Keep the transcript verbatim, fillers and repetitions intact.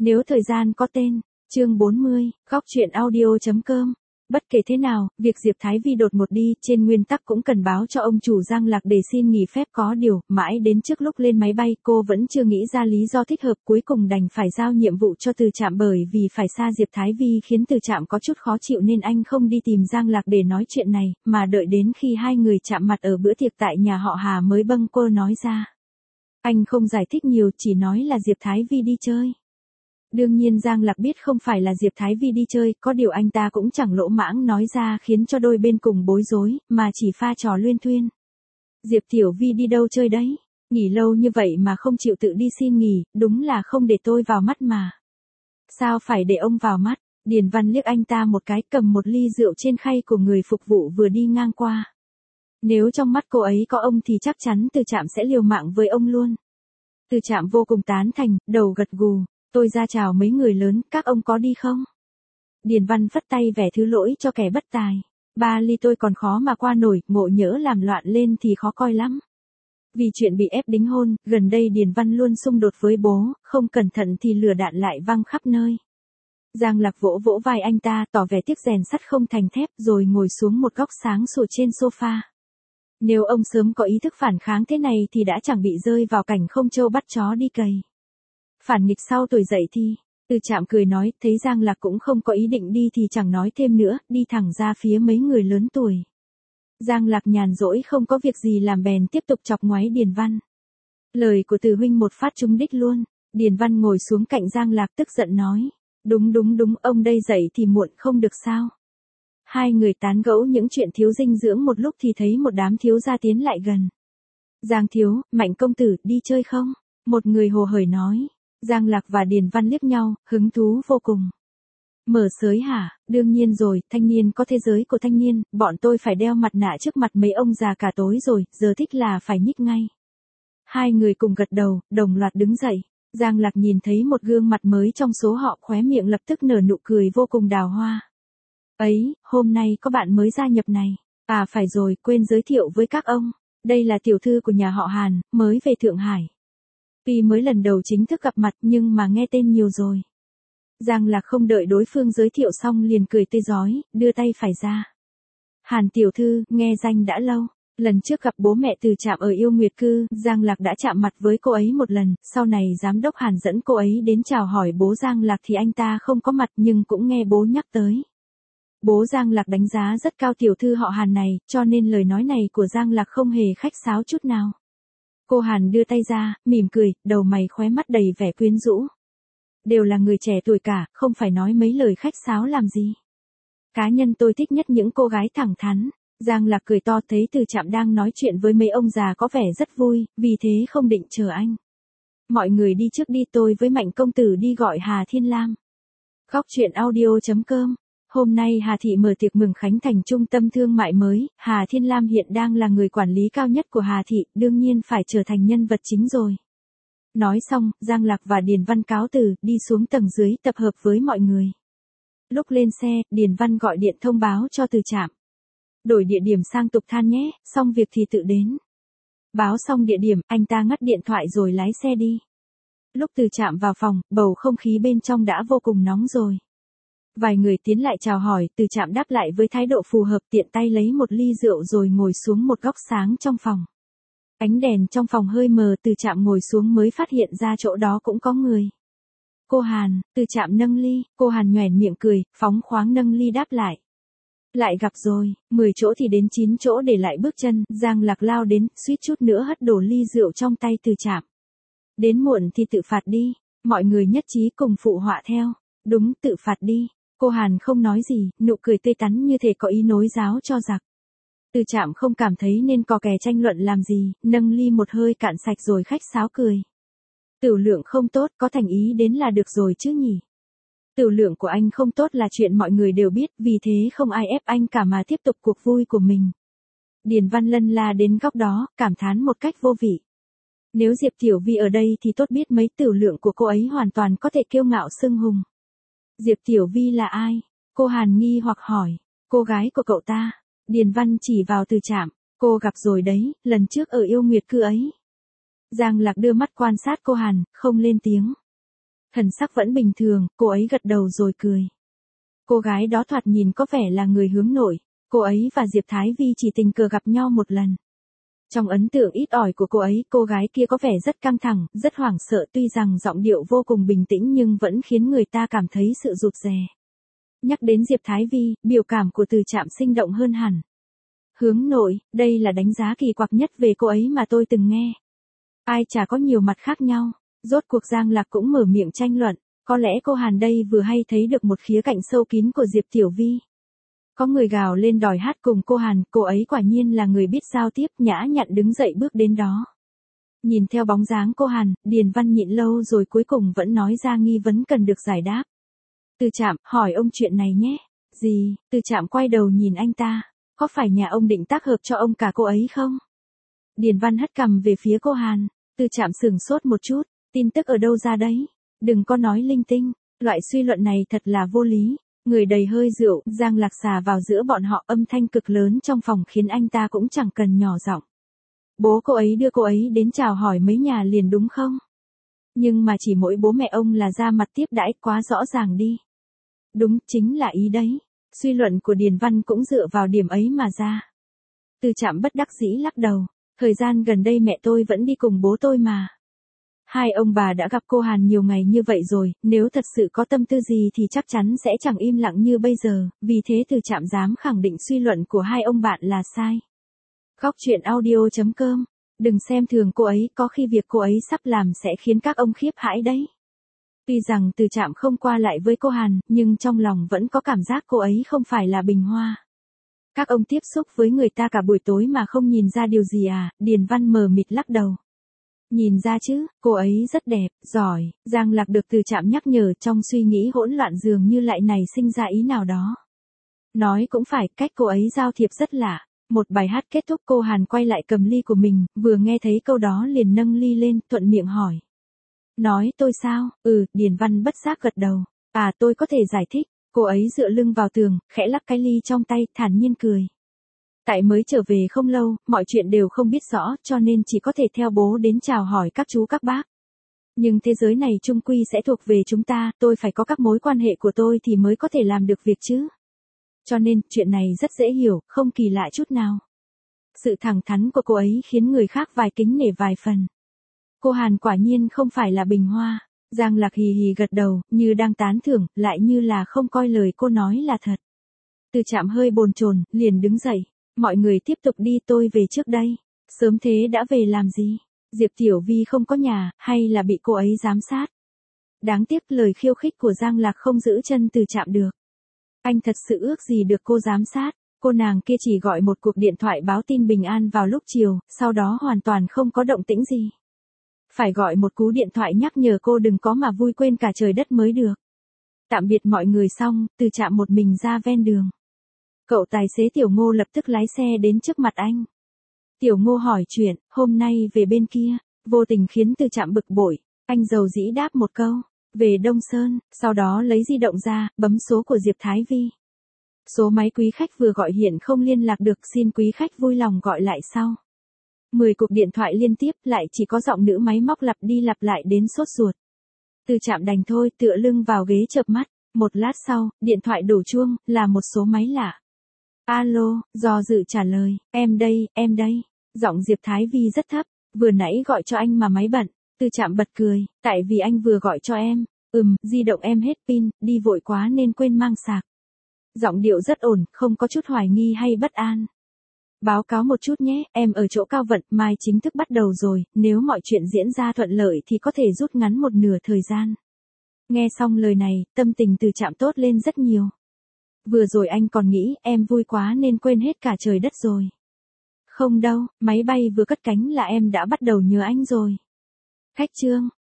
Nếu thời gian có tên, chương bốn mươi, góc truyện audio.com. Bất kể thế nào, việc Diệp Thái Vi đột ngột đi, trên nguyên tắc cũng cần báo cho ông chủ Giang Lạc để xin nghỉ phép có điều, mãi đến trước lúc lên máy bay cô vẫn chưa nghĩ ra lý do thích hợp, cuối cùng đành phải giao nhiệm vụ cho Từ Trạm, bởi vì phải xa Diệp Thái Vi khiến Từ Trạm có chút khó chịu nên anh không đi tìm Giang Lạc để nói chuyện này, mà đợi đến khi hai người chạm mặt ở bữa tiệc tại nhà họ Hà mới bâng quơ nói ra. Anh không giải thích nhiều, chỉ nói là Diệp Thái Vi đi chơi. Đương nhiên Giang Lạc biết không phải là Diệp Thái Vi đi chơi, có điều anh ta cũng chẳng lỗ mãng nói ra khiến cho đôi bên cùng bối rối, mà chỉ pha trò luyên thuyên. Diệp Tiểu Vi đi đâu chơi đấy? Nghỉ lâu như vậy mà không chịu tự đi xin nghỉ, đúng là không để tôi vào mắt mà. Sao phải để ông vào mắt? Điền Văn liếc anh ta một cái, cầm một ly rượu trên khay của người phục vụ vừa đi ngang qua. Nếu trong mắt cô ấy có ông thì chắc chắn Từ Trạm sẽ liều mạng với ông luôn. Từ Trạm vô cùng tán thành, đầu gật gù. Tôi ra chào mấy người lớn, các ông có đi không? Điền Văn phất tay vẻ thứ lỗi cho kẻ bất tài. Ba ly tôi còn khó mà qua nổi, ngộ nhỡ làm loạn lên thì khó coi lắm. Vì chuyện bị ép đính hôn, gần đây Điền Văn luôn xung đột với bố, không cẩn thận thì lửa đạn lại văng khắp nơi. Giang Lạc vỗ vỗ vai anh ta, tỏ vẻ tiếc rèn sắt không thành thép, rồi ngồi xuống một góc sáng sủa trên sofa. Nếu ông sớm có ý thức phản kháng thế này thì đã chẳng bị rơi vào cảnh không trâu bắt chó đi cày. Phản nghịch sau tuổi dậy thì, Từ Trạm cười nói, thấy Giang Lạc cũng không có ý định đi thì chẳng nói thêm nữa, đi thẳng ra phía mấy người lớn tuổi. Giang Lạc nhàn rỗi không có việc gì làm bèn tiếp tục chọc ngoáy Điền Văn. Lời của Từ huynh một phát trúng đích luôn. Điền Văn ngồi xuống cạnh Giang Lạc tức giận nói, đúng đúng đúng, ông đây dậy thì muộn không được sao. Hai người tán gẫu những chuyện thiếu dinh dưỡng một lúc thì thấy một đám thiếu gia tiến lại gần. Giang thiếu, Mạnh công tử, đi chơi không? Một người hồ hởi nói. Giang Lạc và Điền Văn liếc nhau, hứng thú vô cùng. Mở sới hả? Đương nhiên rồi, thanh niên có thế giới của thanh niên, bọn tôi phải đeo mặt nạ trước mặt mấy ông già cả tối rồi, giờ thích là phải nhích ngay. Hai người cùng gật đầu, đồng loạt đứng dậy. Giang Lạc nhìn thấy một gương mặt mới trong số họ, khóe miệng lập tức nở nụ cười vô cùng đào hoa. Ấy, hôm nay có bạn mới gia nhập này. À phải rồi, quên giới thiệu với các ông. Đây là tiểu thư của nhà họ Hàn, mới về Thượng Hải. Tuy mới lần đầu chính thức gặp mặt nhưng mà nghe tên nhiều rồi. Giang Lạc không đợi đối phương giới thiệu xong liền cười tươi rói, đưa tay phải ra. Hàn tiểu thư, nghe danh đã lâu. Lần trước gặp bố mẹ Từ Trạm ở Yêu Nguyệt Cư, Giang Lạc đã chạm mặt với cô ấy một lần, sau này giám đốc Hàn dẫn cô ấy đến chào hỏi bố Giang Lạc thì anh ta không có mặt nhưng cũng nghe bố nhắc tới. Bố Giang Lạc đánh giá rất cao tiểu thư họ Hàn này, cho nên lời nói này của Giang Lạc không hề khách sáo chút nào. Cô Hàn đưa tay ra, mỉm cười, đầu mày khóe mắt đầy vẻ quyến rũ. Đều là người trẻ tuổi cả, không phải nói mấy lời khách sáo làm gì. Cá nhân tôi thích nhất những cô gái thẳng thắn. Giang Lạc cười to, thấy Từ Trạm đang nói chuyện với mấy ông già có vẻ rất vui, vì thế không định chờ anh. Mọi người đi trước đi, tôi với Mạnh công tử đi gọi Hà Thiên Lam. Góc truyện audio.com. Hôm nay Hà Thị mở tiệc mừng khánh thành trung tâm thương mại mới, Hà Thiên Lam hiện đang là người quản lý cao nhất của Hà Thị, đương nhiên phải trở thành nhân vật chính rồi. Nói xong, Giang Lạc và Điền Văn cáo từ, đi xuống tầng dưới tập hợp với mọi người. Lúc lên xe, Điền Văn gọi điện thông báo cho Từ Trạm. Đổi địa điểm sang Tục Than nhé, xong việc thì tự đến. Báo xong địa điểm, anh ta ngắt điện thoại rồi lái xe đi. Lúc Từ Trạm vào phòng, bầu không khí bên trong đã vô cùng nóng rồi. Vài người tiến lại chào hỏi, Từ Trạm đáp lại với thái độ phù hợp, tiện tay lấy một ly rượu rồi ngồi xuống một góc sáng trong phòng. Ánh đèn trong phòng hơi mờ, Từ Trạm ngồi xuống mới phát hiện ra chỗ đó cũng có người. Cô Hàn, Từ Trạm nâng ly, cô Hàn nhoẻn miệng cười, phóng khoáng nâng ly đáp lại. Lại gặp rồi, mười chỗ thì đến chín chỗ để lại bước chân, Giang Lạc lao đến, suýt chút nữa hất đổ ly rượu trong tay Từ Trạm. Đến muộn thì tự phạt đi, mọi người nhất trí cùng phụ họa theo. Đúng, tự phạt đi. Cô Hàn không nói gì, nụ cười tươi tắn như thể có ý nối giáo cho giặc. Từ Trạm không cảm thấy nên cò kè tranh luận làm gì, nâng ly một hơi cạn sạch rồi khách sáo cười. Tửu lượng không tốt, có thành ý đến là được rồi chứ nhỉ. Tửu lượng của anh không tốt là chuyện mọi người đều biết, vì thế không ai ép anh cả mà tiếp tục cuộc vui của mình. Điền Văn lân la đến góc đó, cảm thán một cách vô vị. Nếu Diệp Tiểu Vi ở đây thì tốt biết mấy, tửu lượng của cô ấy hoàn toàn có thể kiêu ngạo xưng hùng. Diệp Tiểu Vi là ai? Cô Hàn nghi hoặc hỏi. Cô gái của cậu ta. Điền Văn chỉ vào Từ Trạm. Cô gặp rồi đấy, lần trước ở Yêu Nguyệt Cư ấy. Giang Lạc đưa mắt quan sát cô Hàn, không lên tiếng. Thần sắc vẫn bình thường, cô ấy gật đầu rồi cười. Cô gái đó thoạt nhìn có vẻ là người hướng nội, cô ấy và Diệp Thái Vi chỉ tình cờ gặp nhau một lần. Trong ấn tượng ít ỏi của cô ấy, cô gái kia có vẻ rất căng thẳng, rất hoảng sợ, tuy rằng giọng điệu vô cùng bình tĩnh nhưng vẫn khiến người ta cảm thấy sự rụt rè. Nhắc đến Diệp Thái Vi, biểu cảm của Từ Trạm sinh động hơn hẳn. Hướng nội, đây là đánh giá kỳ quặc nhất về cô ấy mà tôi từng nghe. Ai chả có nhiều mặt khác nhau, rốt cuộc Giang Lạc cũng mở miệng tranh luận, có lẽ cô Hàn đây vừa hay thấy được một khía cạnh sâu kín của Diệp Tiểu Vi. Có người gào lên đòi hát cùng cô Hàn, cô ấy quả nhiên là người biết giao tiếp, nhã nhặn đứng dậy bước đến đó. Nhìn theo bóng dáng cô Hàn, Điền Văn nhịn lâu rồi cuối cùng vẫn nói ra nghi vấn cần được giải đáp. Từ Trạm, hỏi ông chuyện này nhé. Gì? Từ Trạm quay đầu nhìn anh ta. Có phải nhà ông định tác hợp cho ông cả cô ấy không? Điền Văn hất cằm về phía cô Hàn. Từ Trạm sửng sốt một chút. Tin tức ở đâu ra đấy? Đừng có nói linh tinh. Loại suy luận này thật là vô lý. Người đầy hơi rượu, Giang Lạc xà vào giữa bọn họ, âm thanh cực lớn trong phòng khiến anh ta cũng chẳng cần nhỏ giọng. Bố cô ấy đưa cô ấy đến chào hỏi mấy nhà liền đúng không? Nhưng mà chỉ mỗi bố mẹ ông là ra mặt tiếp đãi, quá rõ ràng đi. Đúng, chính là ý đấy. Suy luận của Điền Văn cũng dựa vào điểm ấy mà ra. Từ Trạm bất đắc dĩ lắc đầu. Thời gian gần đây mẹ tôi vẫn đi cùng bố tôi mà. Hai ông bà đã gặp cô Hàn nhiều ngày như vậy rồi, nếu thật sự có tâm tư gì thì chắc chắn sẽ chẳng im lặng như bây giờ, vì thế Từ Trạm dám khẳng định suy luận của hai ông bạn là sai. Góc truyện audio chấm com. Đừng xem thường cô ấy, có khi việc cô ấy sắp làm sẽ khiến các ông khiếp hãi đấy. Tuy rằng Từ Trạm không qua lại với cô Hàn, nhưng trong lòng vẫn có cảm giác cô ấy không phải là bình hoa. Các ông tiếp xúc với người ta cả buổi tối mà không nhìn ra điều gì à? Điền Văn mờ mịt lắc đầu. Nhìn ra chứ, cô ấy rất đẹp, giỏi. Giang Lạc được Từ Trạm nhắc nhở, trong suy nghĩ hỗn loạn dường như lại nảy sinh ra ý nào đó. Nói cũng phải, cách cô ấy giao thiệp rất lạ. Một bài hát kết thúc, cô Hàn quay lại cầm ly của mình, vừa nghe thấy câu đó liền nâng ly lên, thuận miệng hỏi. Nói tôi sao? Ừ, Điền Văn bất giác gật đầu. À, tôi có thể giải thích. Cô ấy dựa lưng vào tường, khẽ lắc cái ly trong tay, thản nhiên cười. Tại mới trở về không lâu, mọi chuyện đều không biết rõ, cho nên chỉ có thể theo bố đến chào hỏi các chú các bác. Nhưng thế giới này chung quy sẽ thuộc về chúng ta, tôi phải có các mối quan hệ của tôi thì mới có thể làm được việc chứ. Cho nên, chuyện này rất dễ hiểu, không kỳ lạ chút nào. Sự thẳng thắn của cô ấy khiến người khác vài kính nể vài phần. Cô Hàn quả nhiên không phải là bình hoa. Giang Lạc hì hì gật đầu, như đang tán thưởng, lại như là không coi lời cô nói là thật. Từ Trạm hơi bồn chồn, liền đứng dậy. Mọi người tiếp tục đi, tôi về trước đây. Sớm thế đã về làm gì? Diệp Tiểu Vi không có nhà, hay là bị cô ấy giám sát? Đáng tiếc lời khiêu khích của Giang Lạc không giữ chân Từ Trạm được. Anh thật sự ước gì được cô giám sát. Cô nàng kia chỉ gọi một cuộc điện thoại báo tin bình an vào lúc chiều, sau đó hoàn toàn không có động tĩnh gì. Phải gọi một cú điện thoại nhắc nhở cô đừng có mà vui quên cả trời đất mới được. Tạm biệt mọi người xong, Từ Trạm một mình ra ven đường. Cậu tài xế Tiểu Ngô lập tức lái xe đến trước mặt anh. Tiểu Ngô hỏi chuyện, hôm nay về bên kia, vô tình khiến Từ Trạm bực bội. Anh dầu dĩ đáp một câu, về Đông Sơn, sau đó lấy di động ra, bấm số của Diệp Thái Vi. Số máy quý khách vừa gọi hiện không liên lạc được, xin quý khách vui lòng gọi lại sau. Mười cuộc điện thoại liên tiếp, lại chỉ có giọng nữ máy móc lặp đi lặp lại đến sốt ruột. Từ Trạm đành thôi, tựa lưng vào ghế chợp mắt. Một lát sau, điện thoại đổ chuông, là một số máy lạ. Alo, do dự trả lời, em đây, em đây. Giọng Diệp Thái Vi rất thấp, vừa nãy gọi cho anh mà máy bận. Từ Trạm bật cười, tại vì anh vừa gọi cho em. Ừm, di động em hết pin, đi vội quá nên quên mang sạc. Giọng điệu rất ổn, không có chút hoài nghi hay bất an. Báo cáo một chút nhé, em ở chỗ Cao Vận, mai chính thức bắt đầu rồi, nếu mọi chuyện diễn ra thuận lợi thì có thể rút ngắn một nửa thời gian. Nghe xong lời này, tâm tình Từ Trạm tốt lên rất nhiều. Vừa rồi anh còn nghĩ em vui quá nên quên hết cả trời đất rồi. Không đâu, máy bay vừa cất cánh là em đã bắt đầu nhớ anh rồi. Khách trương,